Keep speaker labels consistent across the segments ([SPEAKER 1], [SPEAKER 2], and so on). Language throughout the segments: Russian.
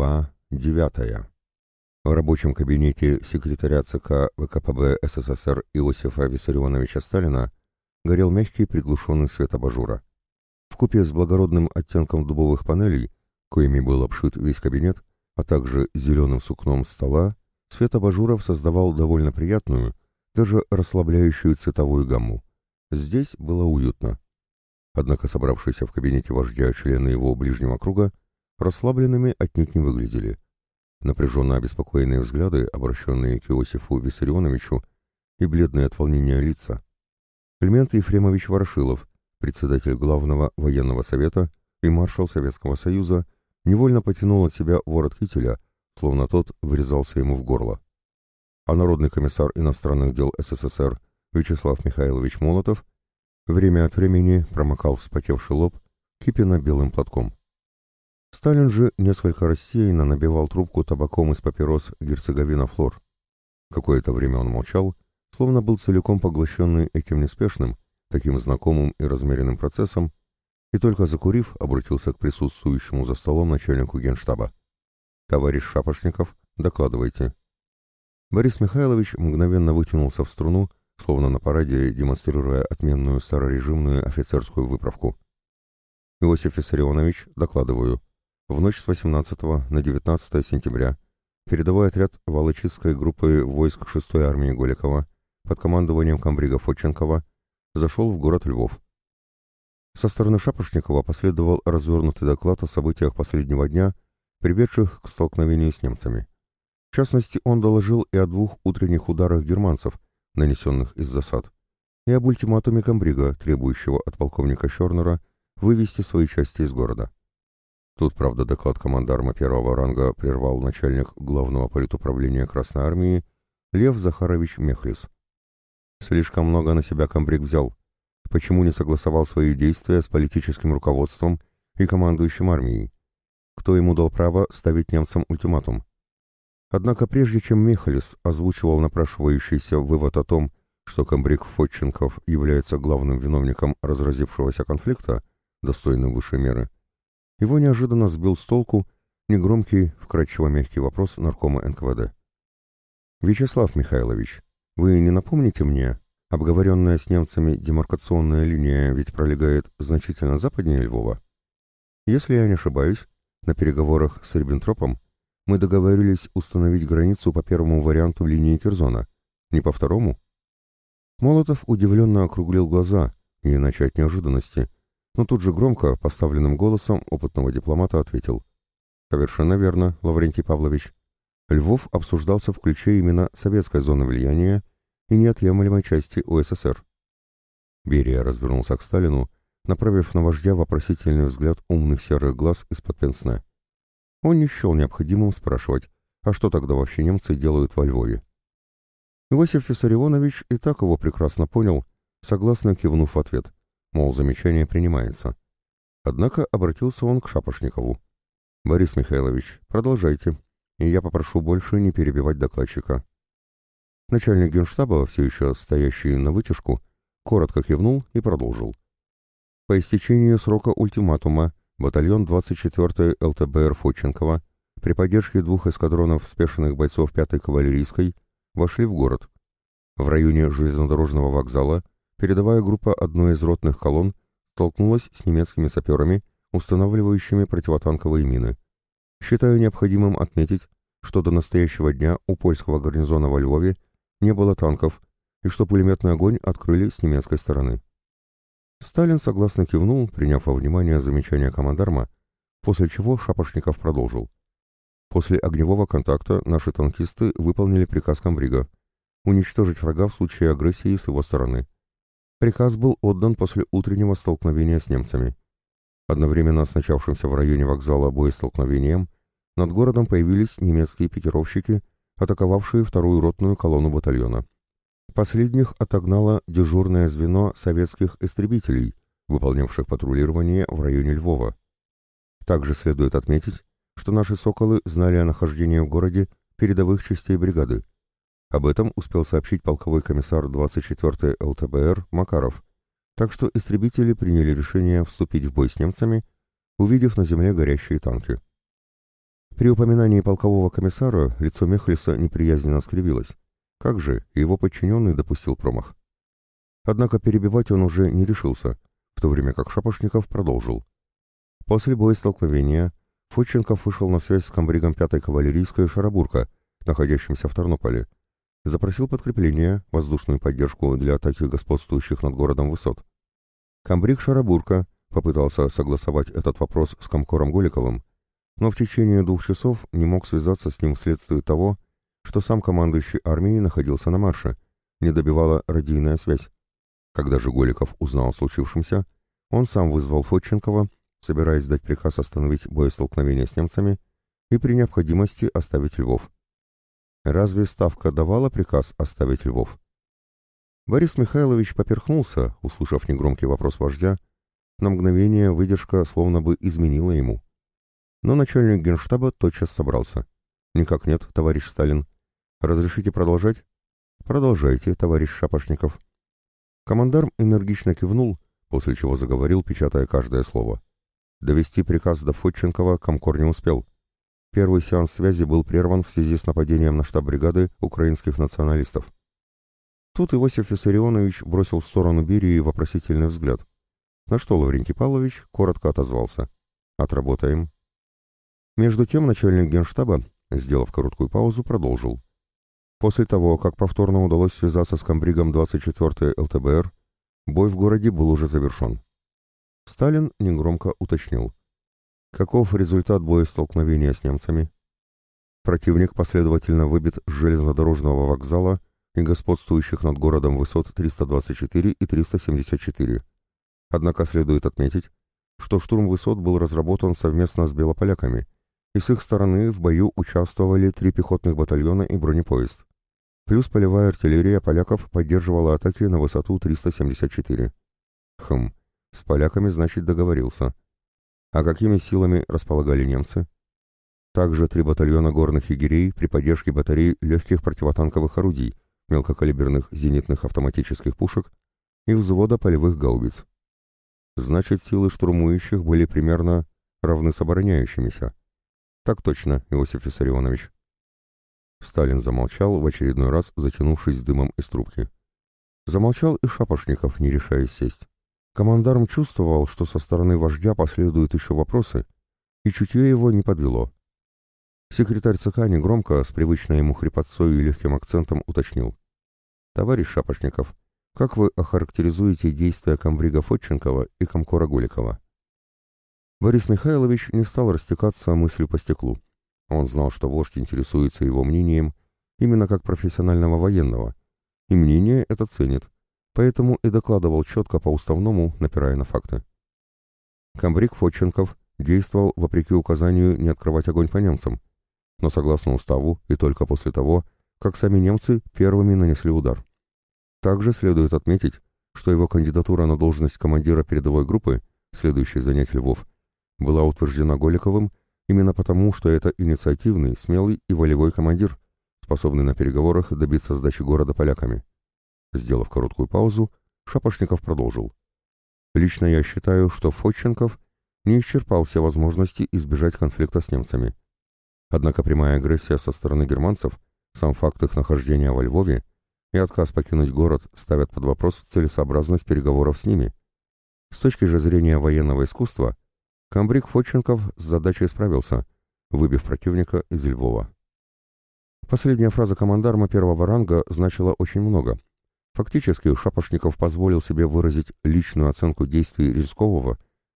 [SPEAKER 1] Глава 9. В рабочем кабинете секретаря ЦК ВКПБ СССР Иосифа Виссарионовича Сталина горел мягкий приглушенный свет абажура. Вкупе с благородным оттенком дубовых панелей, коими был обшит весь кабинет, а также зеленым сукном стола, свет абажуров создавал довольно приятную, даже расслабляющую цветовую гамму. Здесь было уютно. Однако собравшиеся в кабинете вождя члены его ближнего круга расслабленными отнюдь не выглядели. Напряженно обеспокоенные взгляды, обращенные к Иосифу Виссарионовичу, и бледные от волнения лица. Климент Ефремович Ворошилов, председатель Главного военного совета и маршал Советского Союза, невольно потянул от себя ворот кителя, словно тот врезался ему в горло. А народный комиссар иностранных дел СССР Вячеслав Михайлович Молотов время от времени промокал вспотевший лоб кипенно-белым платком. Сталин же несколько рассеянно набивал трубку табаком из папирос «Герцеговина Флор». Какое-то время он молчал, словно был целиком поглощенный этим неспешным, таким знакомым и размеренным процессом, и только закурив, обратился к присутствующему за столом начальнику генштаба. «Товарищ Шапошников, докладывайте». Борис Михайлович мгновенно вытянулся в струну, словно на параде, демонстрируя отменную старорежимную офицерскую выправку. «Иосиф Виссарионович, докладываю. В ночь с 18 на 19 сентября передовой отряд Волочистской группы войск 6-й армии Голикова под командованием комбрига Фотченкова зашел в город Львов. Со стороны Шапошникова последовал развернутый доклад о событиях последнего дня, приведших к столкновению с немцами. В частности, он доложил и о 2 утренних ударах германцев, нанесенных из засад, и об ультиматуме комбрига, требующего от полковника Шернера вывести свои части из города. Тут, правда, доклад командарма первого ранга прервал начальник Главного политуправления Красной Армии Лев Захарович Мехлис. Слишком много на себя комбриг взял. Почему не согласовал свои действия с политическим руководством и командующим армией? Кто ему дал право ставить немцам ультиматум? Однако прежде чем Мехлис озвучивал напрашивающийся вывод о том, что комбриг Фотченков является главным виновником разразившегося конфликта, достойным высшей меры, его неожиданно сбил с толку негромкий, вкрадчиво мягкий вопрос наркома НКВД. «Вячеслав Михайлович, вы не напомните мне, обговоренная с немцами демаркационная линия ведь пролегает значительно западнее Львова? Если я не ошибаюсь, на переговорах с Риббентропом мы договорились установить границу по первому варианту линии Керзона, не по второму?» Молотов удивленно округлил глаза, не иначе от неожиданности, но тут же громко, поставленным голосом опытного дипломата ответил: «Совершенно верно, Лаврентий Павлович. Львов обсуждался в ключе именно советской зоны влияния и неотъемлемой части УССР». Берия развернулся к Сталину, направив на вождя вопросительный взгляд умных серых глаз из-под пенсне. Он не счел необходимым спрашивать, а что тогда вообще немцы делают во Львове? Иосиф Виссарионович и так его прекрасно понял, согласно кивнув в ответ, мол, замечание принимается. Однако обратился он к Шапошникову. «Борис Михайлович, продолжайте, и я попрошу больше не перебивать докладчика». Начальник генштаба, все еще стоящий на вытяжку, коротко кивнул и продолжил. По истечении срока ультиматума батальон 24-й ЛТБР Фотченкова при поддержке 2 эскадронов спешенных бойцов 5-й кавалерийской вошли в город. В районе железнодорожного вокзала передовая группа одной из ротных колонн столкнулась с немецкими саперами, устанавливающими противотанковые мины. Считаю необходимым отметить, что до настоящего дня у польского гарнизона во Львове не было танков и что пулеметный огонь открыли с немецкой стороны. Сталин согласно кивнул, приняв во внимание замечание командарма, после чего Шапошников продолжил. После огневого контакта наши танкисты выполнили приказ комбрига уничтожить врага в случае агрессии с его стороны. Приказ был отдан после утреннего столкновения с немцами. Одновременно с начавшимся в районе вокзала боестолкновением над городом появились немецкие пикировщики, атаковавшие 2-ю ротную колонну батальона. Последних отогнало дежурное звено советских истребителей, выполнявших патрулирование в районе Львова. Также следует отметить, что наши «Соколы» знали о нахождении в городе передовых частей бригады. Об этом успел сообщить полковой комиссар 24-й ЛТБР Макаров, так что истребители приняли решение вступить в бой с немцами, увидев на земле горящие танки. При упоминании полкового комиссара лицо Мехлиса неприязненно скривилось. Как же его подчиненный допустил промах? Однако перебивать он уже не решился, в то время как Шапошников продолжил. После боестолкновения Фотченков вышел на связь с комбригом 5-й кавалерийской «Шарабурка», находящимся в Тарнополе. Запросил подкрепление, воздушную поддержку для атаки господствующих над городом высот. Комбриг «Шарабурка» попытался согласовать этот вопрос с комкором Голиковым, но в течение 2 часов не мог связаться с ним вследствие того, что сам командующий армией находился на марше, не добивала радийная связь. Когда же Голиков узнал о случившемся, он сам вызвал Фотченкова, собираясь дать приказ остановить боестолкновение с немцами и при необходимости оставить Львов. Разве Ставка давала приказ оставить Львов? Борис Михайлович поперхнулся, услышав негромкий вопрос вождя. На мгновение выдержка словно бы изменила ему. Но начальник генштаба тотчас собрался. «Никак нет, товарищ Сталин. Разрешите продолжать?» «Продолжайте, товарищ Шапошников». Командарм энергично кивнул, после чего заговорил, печатая каждое слово. Довести приказ до Фотченкова комкор не успел. Первый сеанс связи был прерван в связи с нападением на штаб бригады украинских националистов. Тут Иосиф Виссарионович бросил в сторону Берии вопросительный взгляд, на что Лаврентий Павлович коротко отозвался. «Отработаем». Между тем начальник генштаба, сделав короткую паузу, продолжил. После того, как повторно удалось связаться с комбригом 24-й ЛТБР, бой в городе был уже завершен. Сталин негромко уточнил. Каков результат боестолкновения с немцами? Противник последовательно выбит с железнодорожного вокзала и господствующих над городом высот 324 и 374. Однако следует отметить, что штурм высот был разработан совместно с белополяками, и с их стороны в бою участвовали 3 пехотных батальона и бронепоезд. Плюс полевая артиллерия поляков поддерживала атаки на высоту 374. С поляками, значит, договорился. А какими силами располагали немцы? Также 3 батальона горных егерей при поддержке батарей легких противотанковых орудий, мелкокалиберных зенитных автоматических пушек и взвода полевых гаубиц. Значит, силы штурмующих были примерно равны с обороняющимися. Так точно, Иосиф Виссарионович. Сталин замолчал, в очередной раз затянувшись дымом из трубки. Замолчал и Шапошников, не решаясь сесть. Командарм чувствовал, что со стороны вождя последуют еще вопросы, и чутье его не подвело. Секретарь ЦК негромко, с привычной ему хрипотцой и легким акцентом уточнил. «Товарищ Шапошников, как вы охарактеризуете действия комбрига Фотченкова и комкора Голикова?» Борис Михайлович не стал растекаться мыслью по стеклу. Он знал, что вождь интересуется его мнением именно как профессионального военного, и мнение это ценит, поэтому и докладывал четко по уставному, напирая на факты. Комбриг Фотченков действовал вопреки указанию не открывать огонь по немцам, но согласно уставу и только после того, как сами немцы первыми нанесли удар. Также следует отметить, что его кандидатура на должность командира передовой группы, следующей занять Львов, была утверждена Голиковым именно потому, что это инициативный, смелый и волевой командир, способный на переговорах добиться сдачи города поляками. Сделав короткую паузу, Шапошников продолжил. «Лично я считаю, что Фотченков не исчерпал все возможности избежать конфликта с немцами. Однако прямая агрессия со стороны германцев, сам факт их нахождения во Львове и отказ покинуть город ставят под вопрос целесообразность переговоров с ними. С точки же зрения военного искусства, комбриг Фотченков с задачей справился, выбив противника из Львова». Последняя фраза командарма первого ранга значила очень много. Фактически Шапошников позволил себе выразить личную оценку действий Рискового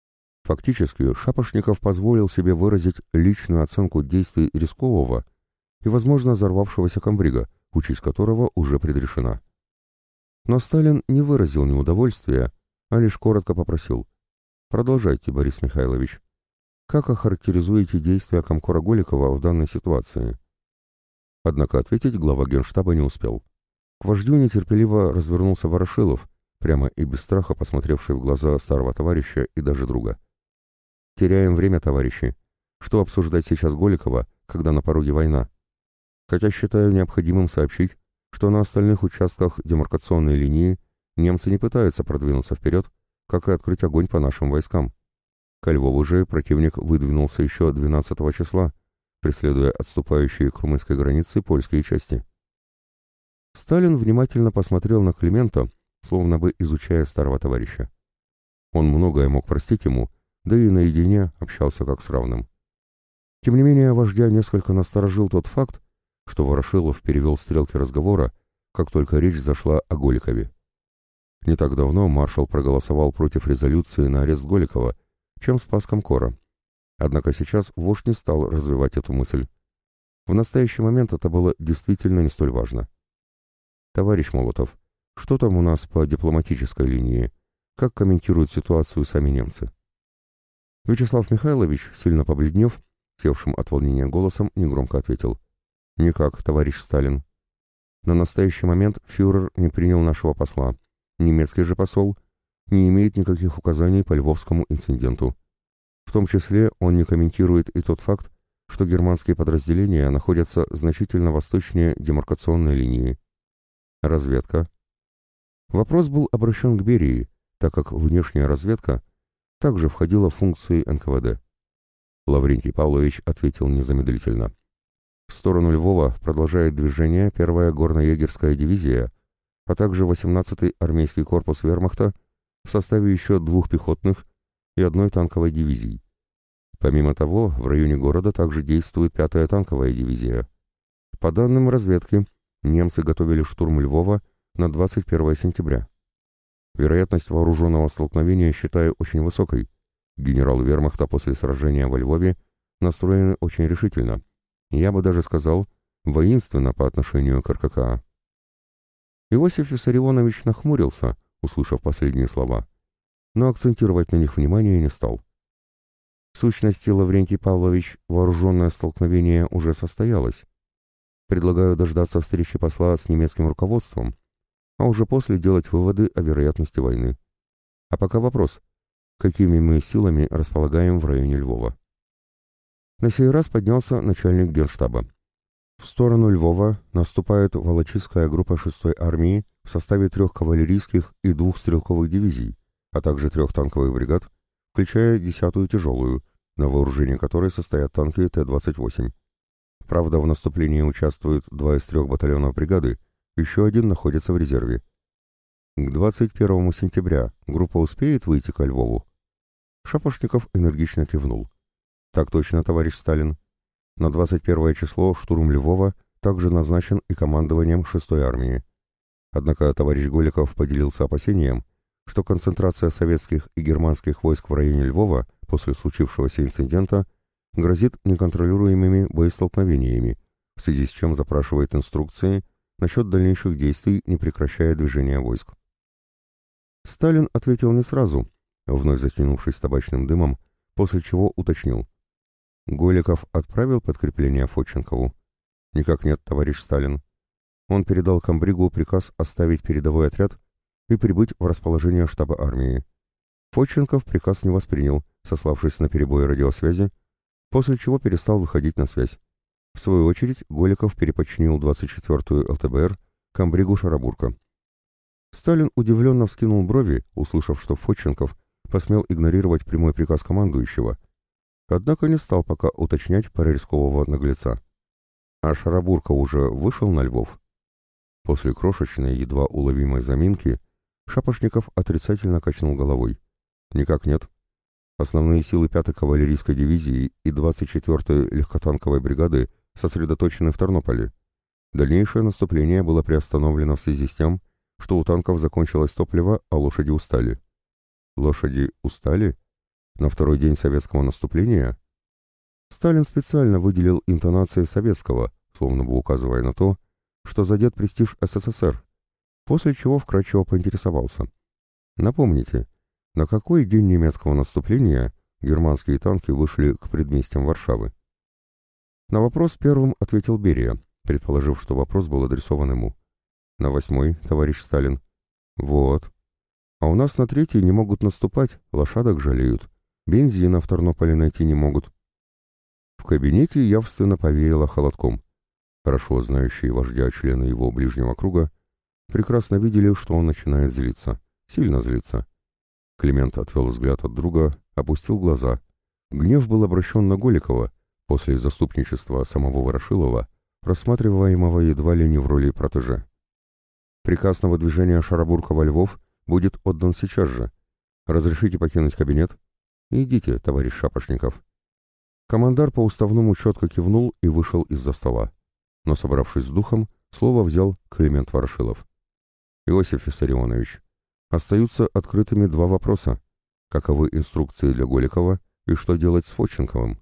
[SPEAKER 1] и, возможно, взорвавшегося комбрига, участь которого уже предрешена. Но Сталин не выразил неудовольствия, а лишь коротко попросил: «Продолжайте, Борис Михайлович. Как охарактеризуете действия комкора Голикова в данной ситуации?» Однако ответить глава Генштаба не успел. К вождю нетерпеливо развернулся Ворошилов, прямо и без страха посмотревший в глаза старого товарища и даже друга. «Теряем время, товарищи. Что обсуждать сейчас Голикова, когда на пороге война? Хотя считаю необходимым сообщить, что на остальных участках демаркационной линии немцы не пытаются продвинуться вперед, как и открыть огонь по нашим войскам. Ко Львову же противник выдвинулся еще 12 числа, преследуя отступающие к румынской границе польские части. Сталин внимательно посмотрел на Климента, словно бы изучая старого товарища. Он многое мог простить ему, да и наедине общался как с равным. Тем не менее, вождя несколько насторожил тот факт, что Ворошилов перевел стрелки разговора, как только речь зашла о Голикове. Не так давно маршал проголосовал против резолюции на арест Голикова, чем спас Комкора. Однако сейчас вождь не стал развивать эту мысль. В настоящий момент это было действительно не столь важно. «Товарищ Молотов, что там у нас по дипломатической линии? Как комментируют ситуацию сами немцы?» Вячеслав Михайлович, сильно побледнев, севшим от волнения голосом, негромко ответил: «Никак, товарищ Сталин. На настоящий момент фюрер не принял нашего посла. Немецкий же посол не имеет никаких указаний по львовскому инциденту. В том числе он не комментирует и тот факт, что германские подразделения находятся значительно восточнее демаркационной линии. Разведка». Вопрос был обращен к Берии, так как внешняя разведка также входила в функции НКВД. Лаврентий Павлович ответил незамедлительно: «В сторону Львова продолжает движение 1-я горно-егерская дивизия, а также 18-й армейский корпус вермахта в составе еще 2 пехотных и 1 танковой дивизий. Помимо того, в районе города также действует 5-я танковая дивизия. По данным разведки, немцы готовили штурм Львова на 21 сентября. Вероятность вооруженного столкновения считаю очень высокой. Генерал вермахта после сражения во Львове настроены очень решительно. Я бы даже сказал, воинственно по отношению к РККА». Иосиф Виссарионович нахмурился, услышав последние слова, но акцентировать на них внимание не стал. В сущности, Лаврентий Павлович, вооруженное столкновение уже состоялось. Предлагаю дождаться встречи посла с немецким руководством, а уже после делать выводы о вероятности войны. А пока вопрос: какими мы силами располагаем в районе Львова? На сей раз поднялся начальник генштаба. В сторону Львова наступает волочистская группа 6-й армии в составе 3 кавалерийских и 2 стрелковых дивизий, а также 3 танковых бригад, включая 10-ю тяжелую, на вооружении которой состоят танки Т-28. Правда, в наступлении участвуют 2 из 3 батальонов бригады, еще 1 находится в резерве. К 21 сентября группа успеет выйти ко Львову?» Шапошников энергично кивнул. «Так точно, товарищ Сталин. На 21 число штурм Львова также назначен и командованием 6-й армии. Однако товарищ Голиков поделился опасением, что концентрация советских и германских войск в районе Львова после случившегося инцидента грозит неконтролируемыми боестолкновениями, в связи с чем запрашивает инструкции насчет дальнейших действий, не прекращая движения войск». Сталин ответил не сразу, вновь затянувшись табачным дымом, после чего уточнил: «Голиков отправил подкрепление Фотченкову?» «Никак нет, товарищ Сталин. Он передал комбригу приказ оставить передовой отряд и прибыть в расположение штаба армии. Фотченков приказ не воспринял, сославшись на перебои радиосвязи, после чего перестал выходить на связь. В свою очередь Голиков переподчинил 24-ю ЛТБР комбригу Шарабурка». Сталин удивленно вскинул брови, услышав, что Фотченков посмел игнорировать прямой приказ командующего, однако не стал пока уточнять про рискового наглеца. «А Шарабурка уже вышел на Львов?» После крошечной, едва уловимой заминки Шапошников отрицательно качнул головой. «Никак нет. Основные силы 5-й кавалерийской дивизии и 24-й легкотанковой бригады сосредоточены в Тернополе. Дальнейшее наступление было приостановлено в связи с тем, что у танков закончилось топливо, а лошади устали». «Лошади устали? На второй день советского наступления?» Сталин специально выделил интонации советского, словно бы указывая на то, что задет престиж СССР, после чего вкратчиво поинтересовался: «Напомните, на какой день немецкого наступления германские танки вышли к предместьям Варшавы?» На вопрос первым ответил Берия, предположив, что вопрос был адресован ему. «На 8-й, товарищ Сталин». «Вот. А у нас на 3-й не могут наступать, лошадок жалеют. Бензина в Тернополе найти не могут». В кабинете явственно повеяло холодком. Хорошо знающие вождя члены его ближнего круга прекрасно видели, что он начинает злиться, сильно злиться. Климент отвел взгляд от друга, опустил глаза. Гнев был обращен на Голикова, после заступничества самого Ворошилова, рассматриваемого едва ли не в роли протеже. Приказ на выдвижение Шарабурка во Львов будет отдан сейчас же. Разрешите покинуть кабинет? Идите, товарищ Шапошников. Командар по-уставному четко кивнул и вышел из-за стола. Но, собравшись с духом, слово взял Климент Ворошилов. Иосиф Виссарионович, остаются открытыми два вопроса. Каковы инструкции для Голикова и что делать с Фотченковым?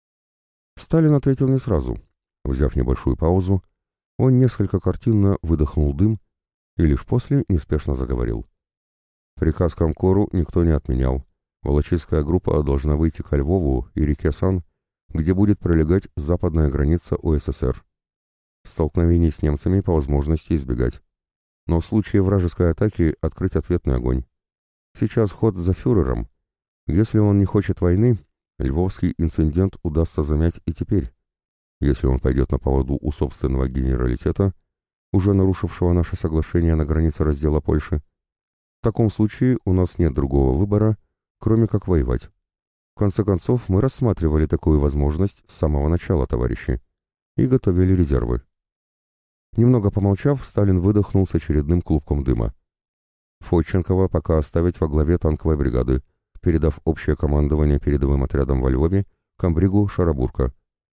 [SPEAKER 1] Сталин ответил не сразу. Взяв небольшую паузу, он несколько картинно выдохнул дым и лишь после неспешно заговорил. Приказ Комкору никто не отменял. Волочистская группа должна выйти ко Львову и реке Сан, где будет пролегать западная граница УССР. Столкновений с немцами по возможности избегать. Но в случае вражеской атаки открыть ответный огонь. Сейчас ход за фюрером. Если он не хочет войны, львовский инцидент удастся замять и теперь. Если он пойдет на поводу у собственного генералитета, уже нарушившего наше соглашение на границе раздела Польши, в таком случае у нас нет другого выбора, кроме как воевать. В конце концов, мы рассматривали такую возможность с самого начала, товарищи, и готовили резервы. Немного помолчав, Сталин выдохнул с очередным клубком дыма. Фотченкова пока оставить во главе танковой бригады, передав общее командование передовым отрядом во Львове комбригу Шарабурка.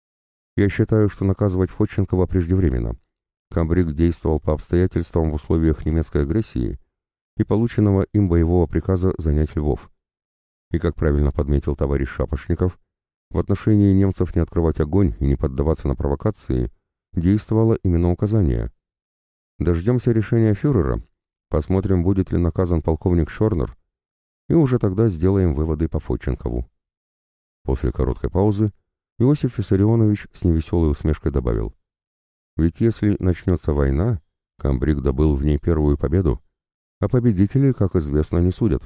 [SPEAKER 1] Я считаю, что наказывать Фотченкова преждевременно. Комбриг действовал по обстоятельствам в условиях немецкой агрессии и полученного им боевого приказа занять Львов. И, как правильно подметил товарищ Шапошников, в отношении немцев не открывать огонь и не поддаваться на провокации действовало именно указание. Дождемся решения фюрера, посмотрим, будет ли наказан полковник Шорнер, и уже тогда сделаем выводы по Фотченкову. После короткой паузы Иосиф Виссарионович с невеселой усмешкой добавил: «Ведь если начнется война, комбриг добыл в ней первую победу, а победителей, как известно, не судят».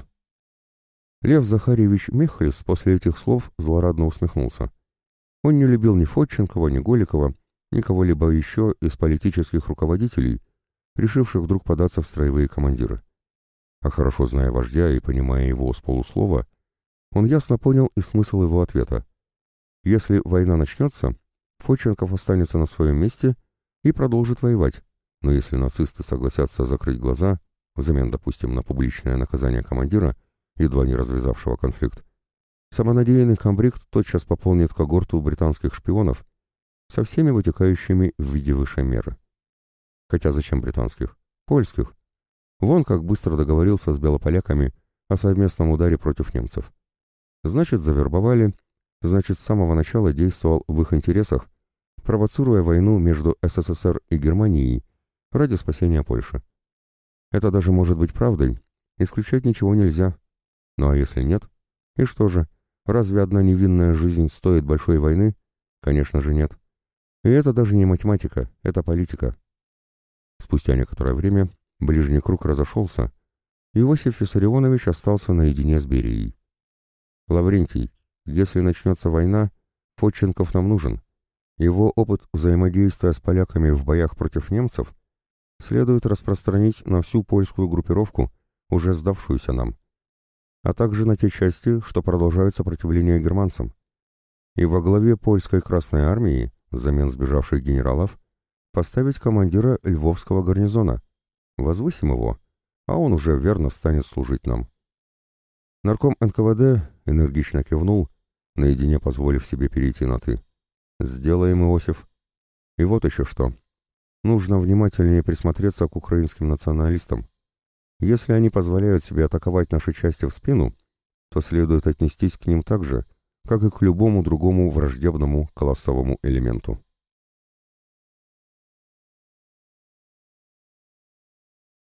[SPEAKER 1] Лев Захарьевич Мехлис после этих слов злорадно усмехнулся. Он не любил ни Фотченкова, ни Голикова, ни кого-либо еще из политических руководителей, решивших вдруг податься в строевые командиры. А хорошо зная вождя и понимая его с полуслова, он ясно понял и смысл его ответа. Если война начнется, Фотченков останется на своем месте и продолжит воевать, но если нацисты согласятся закрыть глаза, взамен, допустим, на публичное наказание командира, едва не развязавшего конфликт, самонадеянный комбриг тотчас пополнит когорту британских шпионов со всеми вытекающими в виде высшей меры. Хотя зачем британских? Польских. Вон как быстро договорился с белополяками о совместном ударе против немцев. Значит, завербовали, значит, с самого начала действовал в их интересах, провоцируя войну между СССР и Германией ради спасения Польши. Это даже может быть правдой, исключать ничего нельзя. Ну а если нет? И что же, разве одна невинная жизнь стоит большой войны? Конечно же нет. И это даже не математика, это политика. Спустя некоторое время ближний круг разошелся, и Иосиф Виссарионович остался наедине с Берией. «Лаврентий, если начнется война, Фотченков нам нужен. Его опыт взаимодействия с поляками в боях против немцев следует распространить на всю польскую группировку, уже сдавшуюся нам, а также на те части, что продолжают сопротивление германцам. И во главе польской Красной Армии, взамен сбежавших генералов, поставить командира Львовского гарнизона. Возвысим его, а он уже верно станет служить нам». Нарком НКВД энергично кивнул, наедине позволив себе перейти на «ты». «Сделаем, Иосиф. И вот еще что. Нужно внимательнее присмотреться к украинским националистам. Если они позволяют себе атаковать наши части в спину, то следует отнестись к ним так же, как и к любому другому враждебному классовому элементу».